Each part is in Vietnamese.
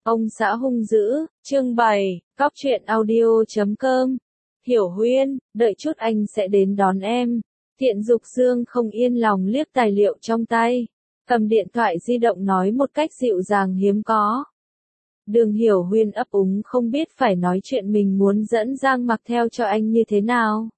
Ông xã hung dữ, chương 7, Cóc truyện audio.com. Hiểu Huyên, đợi chút anh sẽ đến đón em. Thiện Dục Dương không yên lòng liếc tài liệu trong tay, cầm điện thoại di động nói một cách dịu dàng hiếm có. Đường Hiểu Huyên ấp úng không biết phải nói chuyện mình muốn dẫn Giang Mặc theo cho anh như thế nào.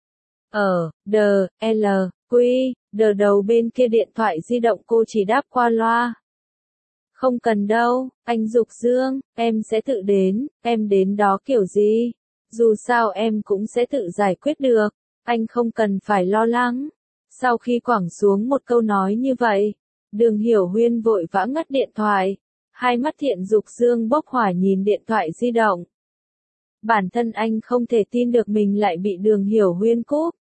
Đầu bên kia điện thoại di động cô chỉ đáp qua loa. Không cần đâu, anh Dục Dương, em sẽ tự đến, em đến đó kiểu gì? Dù sao em cũng sẽ tự giải quyết được, anh không cần phải lo lắng. Sau khi quẳng xuống một câu nói như vậy, Đường Hiểu Huyên vội vã ngắt điện thoại, hai mắt Thiện Dục Dương bốc hỏa nhìn điện thoại di động. Bản thân anh không thể tin được mình lại bị Đường Hiểu Huyên cúp.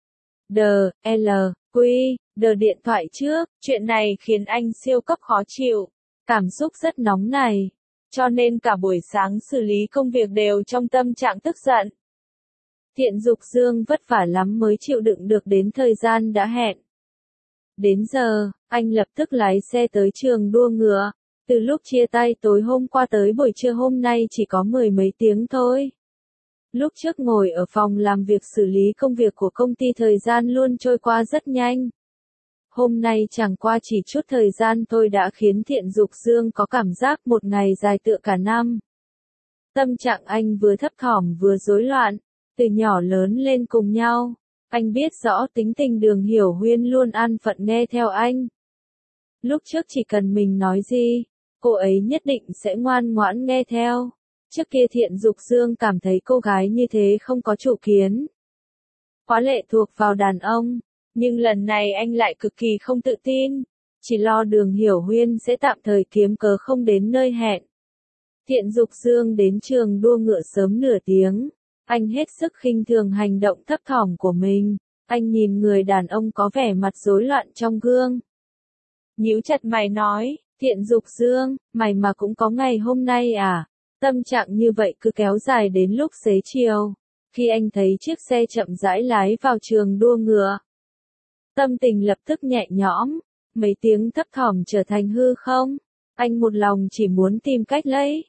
Đờ điện thoại trước, chuyện này khiến anh siêu cấp khó chịu, cảm xúc rất nóng này, cho nên cả buổi sáng xử lý công việc đều trong tâm trạng tức giận. Thiện Dục Dương vất vả lắm mới chịu đựng được đến thời gian đã hẹn. Đến giờ, anh lập tức lái xe tới trường đua ngựa, từ lúc chia tay tối hôm qua tới buổi trưa hôm nay chỉ có 10 mấy tiếng thôi. Lúc trước ngồi ở phòng làm việc xử lý công việc của công ty thời gian luôn trôi qua rất nhanh. Hôm nay chẳng qua chỉ chút thời gian thôi đã khiến Thiện Dục Dương có cảm giác một ngày dài tựa cả năm. Tâm trạng anh vừa thấp thỏm vừa rối loạn, từ nhỏ lớn lên cùng nhau, anh biết rõ tính tình Đường Hiểu Huyên luôn an phận nghe theo anh. Lúc trước chỉ cần mình nói gì, cô ấy nhất định sẽ ngoan ngoãn nghe theo. Trước kia Thiện Dục Dương cảm thấy cô gái như thế không có chủ kiến, quá lệ thuộc vào đàn ông, nhưng lần này anh lại cực kỳ không tự tin, chỉ lo Đường Hiểu Huyên sẽ tạm thời kiếm cớ không đến nơi hẹn. Thiện Dục Dương đến trường đua ngựa sớm nửa tiếng, anh hết sức khinh thường hành động thấp thỏm của mình, anh nhìn người đàn ông có vẻ mặt rối loạn trong gương. Nhíu chặt mày nói, Thiện Dục Dương, mày mà cũng có ngày hôm nay à? Tâm trạng như vậy cứ kéo dài đến lúc xế chiều, khi anh thấy chiếc xe chậm rãi lái vào trường đua ngựa. Tâm tình lập tức nhẹ nhõm, mấy tiếng thấp thỏm trở thành hư không, anh một lòng chỉ muốn tìm cách lấy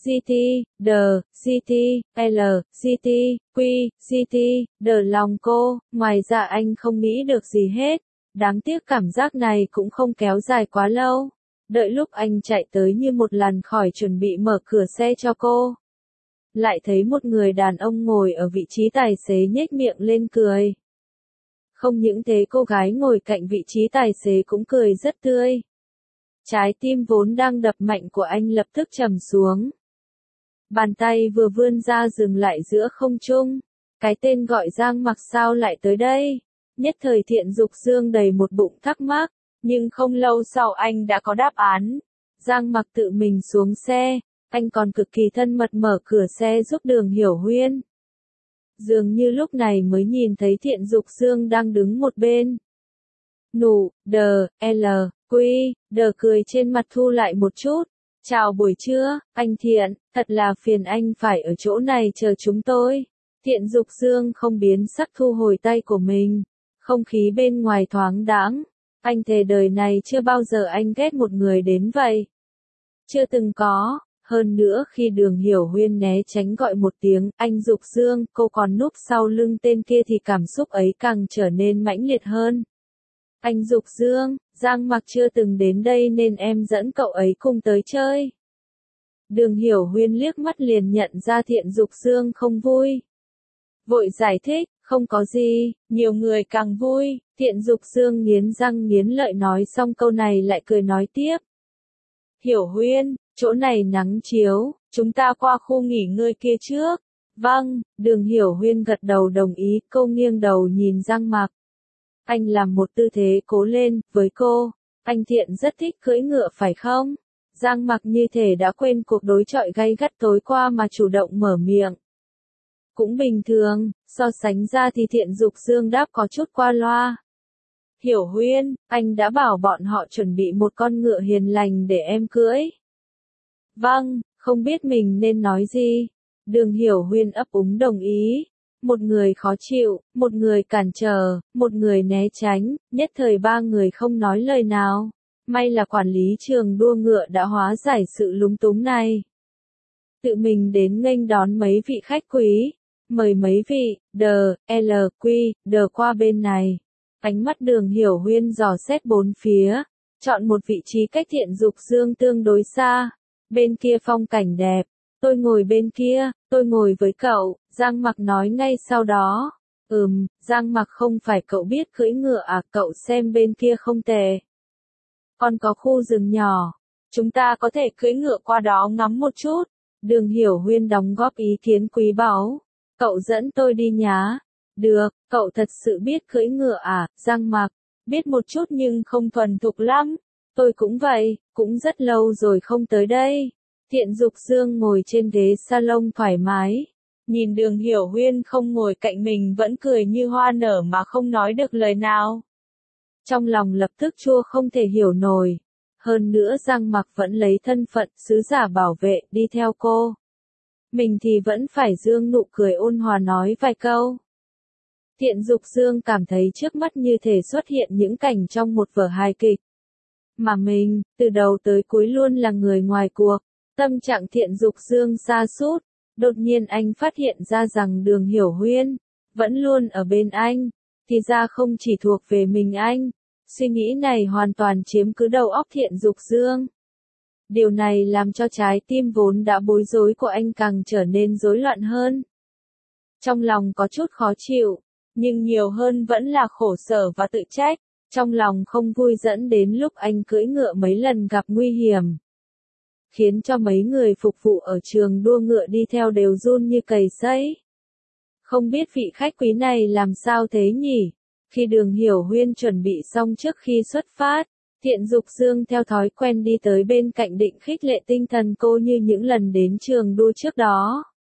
lòng cô, ngoài ra anh không nghĩ được gì hết, đáng tiếc cảm giác này cũng không kéo dài quá lâu. Đợi lúc anh chạy tới như một làn khói chuẩn bị mở cửa xe cho cô, lại thấy một người đàn ông ngồi ở vị trí tài xế nhếch miệng lên cười. Không những thế cô gái ngồi cạnh vị trí tài xế cũng cười rất tươi. Trái tim vốn đang đập mạnh của anh lập tức trầm xuống. Bàn tay vừa vươn ra dừng lại giữa không trung. Cái tên gọi Giang Mặc sao lại tới đây? Nhất thời Thiện Dục Dương đầy một bụng thắc mắc, nhưng không lâu sau anh đã có đáp án. Giang Mặc tự mình xuống xe, anh còn cực kỳ thân mật mở cửa xe giúp Đường Hiểu Huyên. Dường như lúc này mới nhìn thấy Thiện Dục Dương đang đứng một bên. Đờ cười trên mặt thu lại một chút. Chào buổi trưa, anh Thiện, thật là phiền anh phải ở chỗ này chờ chúng tôi. Thiện Dục Dương không biến sắc thu hồi tay của mình. Không khí bên ngoài thoáng đãng. Anh thề đời này chưa bao giờ anh ghét một người đến vậy. Chưa từng có. Hơn nữa khi Đường Hiểu Huyên né tránh gọi một tiếng, anh Dục Dương, cô còn núp sau lưng tên kia thì cảm xúc ấy càng trở nên mãnh liệt hơn. Anh Dục Dương, Giang Mặc chưa từng đến đây nên em dẫn cậu ấy cùng tới chơi. Đường Hiểu Huyên liếc mắt liền nhận ra Thiện Dục Dương không vui. Vội giải thích, không có gì, nhiều người càng vui. Thiện Dục Dương nghiến răng nghiến lợi nói xong câu này lại cười nói tiếp. Hiểu Huyên, chỗ này nắng chiếu, chúng ta qua khu nghỉ ngơi kia trước. Vâng, Đường Hiểu Huyên gật đầu đồng ý, cô nghiêng đầu nhìn Giang Mặc. Anh làm một tư thế cố lên, với cô, anh Thiện rất thích cưỡi ngựa phải không? Giang Mặc như thể đã quên cuộc đối chọi gay gắt tối qua mà chủ động mở miệng. Cũng bình thường, so sánh ra thì Thiện Dục Dương đáp có chút qua loa. Hiểu Huyên, anh đã bảo bọn họ chuẩn bị một con ngựa hiền lành để em cưỡi. Vâng, không biết mình nên nói gì. Đường Hiểu Huyên ấp úng đồng ý. Một người khó chịu, một người cản trở, một người né tránh, nhất thời ba người không nói lời nào. May là quản lý trường đua ngựa đã hóa giải sự lúng túng này. tự mình đến nghênh đón mấy vị khách quý, mời mấy vị, qua bên này. Ánh mắt Đường Hiểu Huyên dò xét bốn phía, chọn một vị trí cách Thiện Dục Dương tương đối xa, bên kia phong cảnh đẹp, tôi ngồi bên kia, tôi ngồi với cậu, Giang Mặc nói ngay sau đó. Giang Mặc không phải cậu biết cưỡi ngựa à, cậu xem bên kia không tệ. Còn có khu rừng nhỏ, chúng ta có thể cưỡi ngựa qua đó ngắm một chút. Đường Hiểu Huyên đóng góp ý kiến quý báu. Cậu dẫn tôi đi nhá. Được, cậu thật sự biết cưỡi ngựa à, Giang Mặc. Biết một chút nhưng không thuần thục lắm. Tôi cũng vậy, cũng rất lâu rồi không tới đây. Thiện Dục Dương ngồi trên ghế salon thoải mái. Nhìn Đường Hiểu Huyên không ngồi cạnh mình vẫn cười như hoa nở mà không nói được lời nào. Trong lòng lập tức chua không thể hiểu nổi. Hơn nữa Giang Mặc vẫn lấy thân phận sứ giả bảo vệ đi theo cô. Mình thì vẫn phải dương nụ cười ôn hòa nói vài câu. Thiện Dục Dương cảm thấy trước mắt như thể xuất hiện những cảnh trong một vở hài kịch. Mà mình, từ đầu tới cuối luôn là người ngoài cuộc. Tâm trạng Thiện Dục Dương sa sút. Đột nhiên anh phát hiện ra rằng Đường Hiểu Huyên vẫn luôn ở bên anh. Thì ra không chỉ thuộc về mình anh. Suy nghĩ này hoàn toàn chiếm cứ đầu óc Thiện Dục Dương. Điều này làm cho trái tim vốn đã bối rối của anh càng trở nên rối loạn hơn. Trong lòng có chút khó chịu, nhưng nhiều hơn vẫn là khổ sở và tự trách. Trong lòng không vui dẫn đến lúc anh cưỡi ngựa mấy lần gặp nguy hiểm. Khiến cho mấy người phục vụ ở trường đua ngựa đi theo đều run như cầy sấy. Không biết vị khách quý này làm sao thế nhỉ? Khi Đường Hiểu Huyên chuẩn bị xong trước khi xuất phát, Thiện Dục Dương theo thói quen đi tới bên cạnh định khích lệ tinh thần cô như những lần đến trường đua trước đó.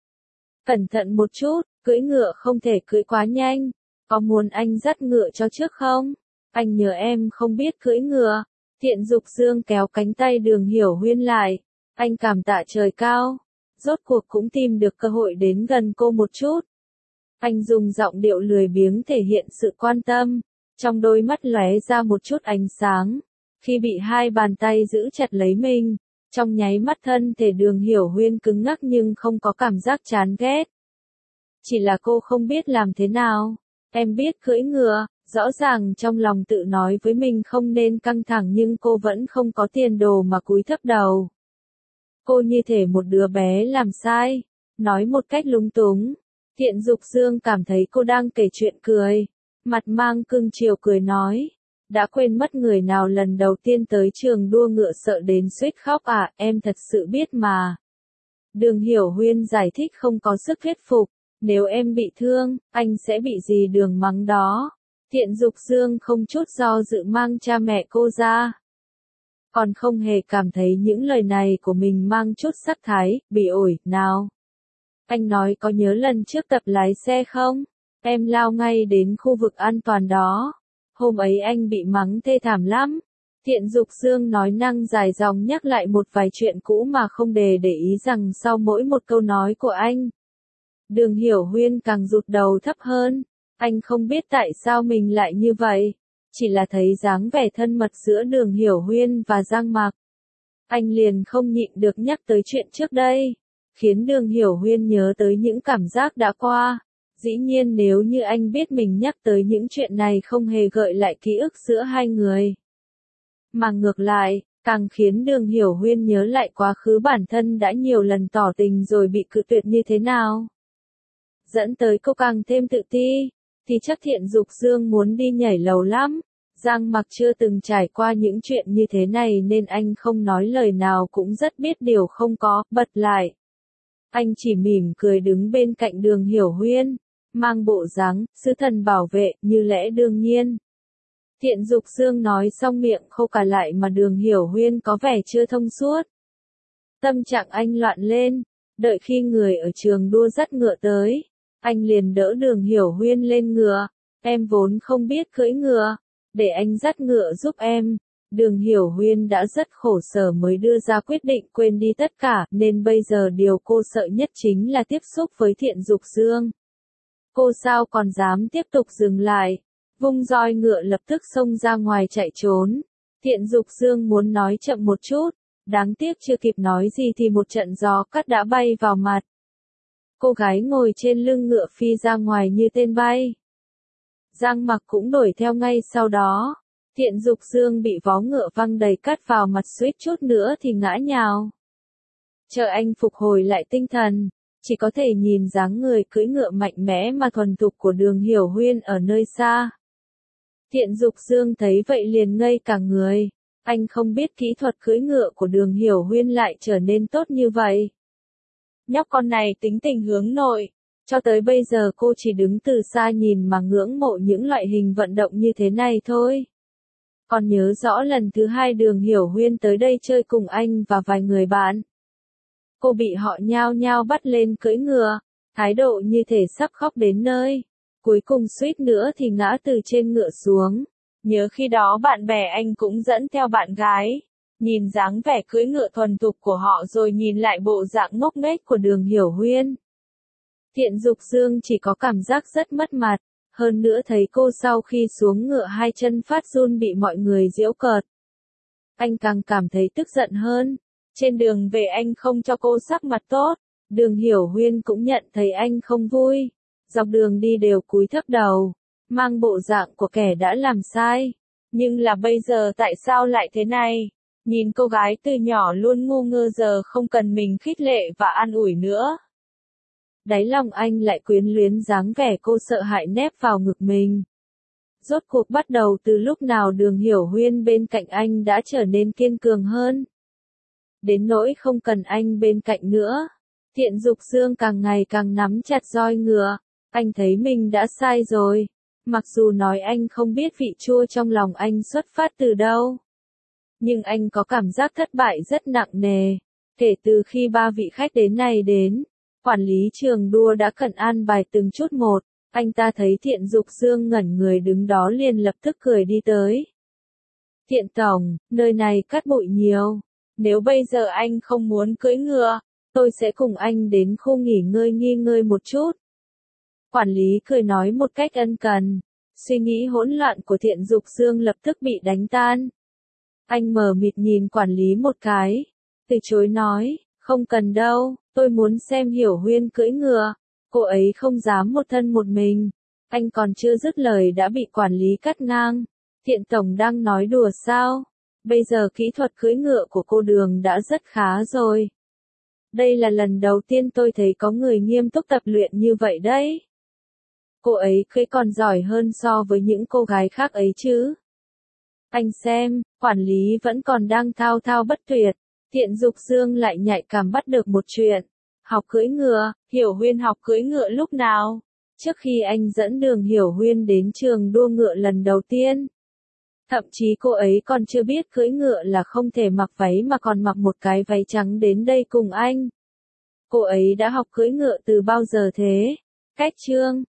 Cẩn thận một chút, cưỡi ngựa không thể cưỡi quá nhanh. Có muốn anh dắt ngựa cho trước không? Anh nhớ em không biết cưỡi ngựa. Thiện Dục Dương kéo cánh tay Đường Hiểu Huyên lại. Anh cảm tạ trời cao. Rốt cuộc cũng tìm được cơ hội đến gần cô một chút. Anh dùng giọng điệu lười biếng thể hiện sự quan tâm. Trong đôi mắt lóe ra một chút ánh sáng. Khi bị hai bàn tay giữ chặt lấy mình, trong nháy mắt thân thể Đường Hiểu Huyên cứng ngắc nhưng không có cảm giác chán ghét. Chỉ là cô không biết làm thế nào. Em biết cưỡi ngựa, rõ ràng trong lòng tự nói với mình không nên căng thẳng nhưng cô vẫn không có tiền đồ mà cúi thấp đầu. Cô như thể một đứa bé làm sai, nói một cách lúng túng. Thiện Dục Dương cảm thấy cô đang kể chuyện cười, mặt mang cưng chiều cười nói. Đã quên mất người nào lần đầu tiên tới trường đua ngựa sợ đến suýt khóc à, em thật sự biết mà. Đường Hiểu Huyên giải thích không có sức thuyết phục, nếu em bị thương, anh sẽ bị gì Đường mắng đó. Thiện Dục Dương không chút do dự mang cha mẹ cô ra. Còn không hề cảm thấy những lời này của mình mang chút sắc thái, bị ổi, nào. Anh nói có nhớ lần trước tập lái xe không? Em lao ngay đến khu vực an toàn đó. Hôm ấy anh bị mắng thê thảm lắm. Thiện Dục Dương nói năng dài dòng nhắc lại một vài chuyện cũ mà không để ý rằng sau mỗi một câu nói của anh. Đường Hiểu Huyên càng rụt đầu thấp hơn. Anh không biết tại sao mình lại như vậy. Chỉ là thấy dáng vẻ thân mật giữa Đường Hiểu Huyên và Giang Mặc. Anh liền không nhịn được nhắc tới chuyện trước đây. Khiến Đường Hiểu Huyên nhớ tới những cảm giác đã qua. Dĩ nhiên nếu như anh biết mình nhắc tới những chuyện này không hề gợi lại ký ức giữa hai người. Mà ngược lại, càng khiến Đường Hiểu Huyên nhớ lại quá khứ bản thân đã nhiều lần tỏ tình rồi bị cự tuyệt như thế nào. Dẫn tới cô càng thêm tự ti, thì chắc Thiện Dục Dương muốn đi nhảy lầu lắm. Giang Mặc chưa từng trải qua những chuyện như thế này nên anh không nói lời nào cũng rất biết điều không có, bật lại. Anh chỉ mỉm cười đứng bên cạnh Đường Hiểu Huyên, mang bộ dáng sứ thần bảo vệ như lẽ đương nhiên. Thiện Dục Dương nói xong miệng khô cả lại mà Đường Hiểu Huyên có vẻ chưa thông suốt. Tâm trạng anh loạn lên, đợi khi người ở trường đua dắt ngựa tới, anh liền đỡ Đường Hiểu Huyên lên ngựa. Em vốn không biết cưỡi ngựa, để anh dắt ngựa giúp em. Đường Hiểu Huyên đã rất khổ sở mới đưa ra quyết định quên đi tất cả, nên bây giờ điều cô sợ nhất chính là tiếp xúc với Thiện Dục Dương. Cô sao còn dám tiếp tục dừng lại, vung roi ngựa lập tức xông ra ngoài chạy trốn. Thiện Dục Dương muốn nói chậm một chút, Đáng tiếc chưa kịp nói gì thì một trận gió cát đã bay vào mặt. Cô gái ngồi trên lưng ngựa phi ra ngoài như tên bay. Giang Mặc cũng đuổi theo ngay sau đó. Thiện Dục Dương bị vó ngựa văng đầy cát vào mặt suýt chút nữa thì ngã nhào. Chờ anh phục hồi lại tinh thần, chỉ có thể nhìn dáng người cưỡi ngựa mạnh mẽ mà thuần thục của Đường Hiểu Huyên ở nơi xa. Thiện Dục Dương thấy vậy liền ngây cả người, anh không biết kỹ thuật cưỡi ngựa của Đường Hiểu Huyên lại trở nên tốt như vậy. Nhóc con này tính tình hướng nội, cho tới bây giờ cô chỉ đứng từ xa nhìn mà ngưỡng mộ những loại hình vận động như thế này thôi. Còn nhớ rõ lần thứ hai Đường Hiểu Huyên tới đây chơi cùng anh và vài người bạn. Cô bị họ nhao nhao bắt lên cưỡi ngựa, thái độ như thể sắp khóc đến nơi. Cuối cùng suýt nữa thì ngã từ trên ngựa xuống. Nhớ khi đó bạn bè anh cũng dẫn theo bạn gái. Nhìn dáng vẻ cưỡi ngựa thuần thục của họ rồi nhìn lại bộ dạng ngốc nghếch của Đường Hiểu Huyên. Thiện Dục Dương chỉ có cảm giác rất mất mặt. Hơn nữa thấy cô sau khi xuống ngựa hai chân phát run bị mọi người giễu cợt. Anh càng cảm thấy tức giận hơn. Trên đường về anh không cho cô sắc mặt tốt. Đường Hiểu Huyên cũng nhận thấy anh không vui. Dọc đường đi đều cúi thấp đầu, mang bộ dạng của kẻ đã làm sai. Nhưng là bây giờ tại sao lại thế này? Nhìn cô gái từ nhỏ luôn ngu ngơ giờ không cần mình khích lệ và an ủi nữa. Đáy lòng anh lại quyến luyến dáng vẻ cô sợ hãi nép vào ngực mình. Rốt cuộc bắt đầu từ lúc nào Đường Hiểu Huyên bên cạnh anh đã trở nên kiên cường hơn. Đến nỗi không cần anh bên cạnh nữa. Thiện Dục Dương càng ngày càng nắm chặt roi ngựa. Anh thấy mình đã sai rồi. Mặc dù nói anh không biết vị chua trong lòng anh xuất phát từ đâu. Nhưng anh có cảm giác thất bại rất nặng nề. Kể từ khi ba vị khách đến này đến, quản lý trường đua đã cẩn an bài từng chút một. Anh ta thấy Thiện Dục Dương ngẩn người đứng đó liền lập tức cười đi tới. Thiện tổng, nơi này cát bụi nhiều. Nếu bây giờ anh không muốn cưỡi ngựa, tôi sẽ cùng anh đến khu nghỉ ngơi một chút. Quản lý cười nói một cách ân cần. Suy nghĩ hỗn loạn của Thiện Dục Dương lập tức bị đánh tan. Anh mờ mịt nhìn quản lý một cái. Từ chối nói, không cần đâu, tôi muốn xem Hiểu Huyên cưỡi ngựa. Cô ấy không dám một thân một mình. Anh còn chưa dứt lời đã bị quản lý cắt ngang. Thiện tổng đang nói đùa sao? Bây giờ kỹ thuật cưỡi ngựa của cô Đường đã rất khá rồi. Đây là lần đầu tiên tôi thấy có người nghiêm túc tập luyện như vậy đấy. Cô ấy cưỡi còn giỏi hơn so với những cô gái khác ấy chứ. Anh xem, quản lý vẫn còn đang thao thao bất tuyệt. Thiện Dục Dương lại nhạy cảm bắt được một chuyện. Học cưỡi ngựa, Hiểu Huyên học cưỡi ngựa lúc nào? Trước khi anh dẫn Đường Hiểu Huyên đến trường đua ngựa lần đầu tiên. Thậm chí cô ấy còn chưa biết cưỡi ngựa là không thể mặc váy mà còn mặc một cái váy trắng đến đây cùng anh. Cô ấy đã học cưỡi ngựa từ bao giờ thế? Cách chương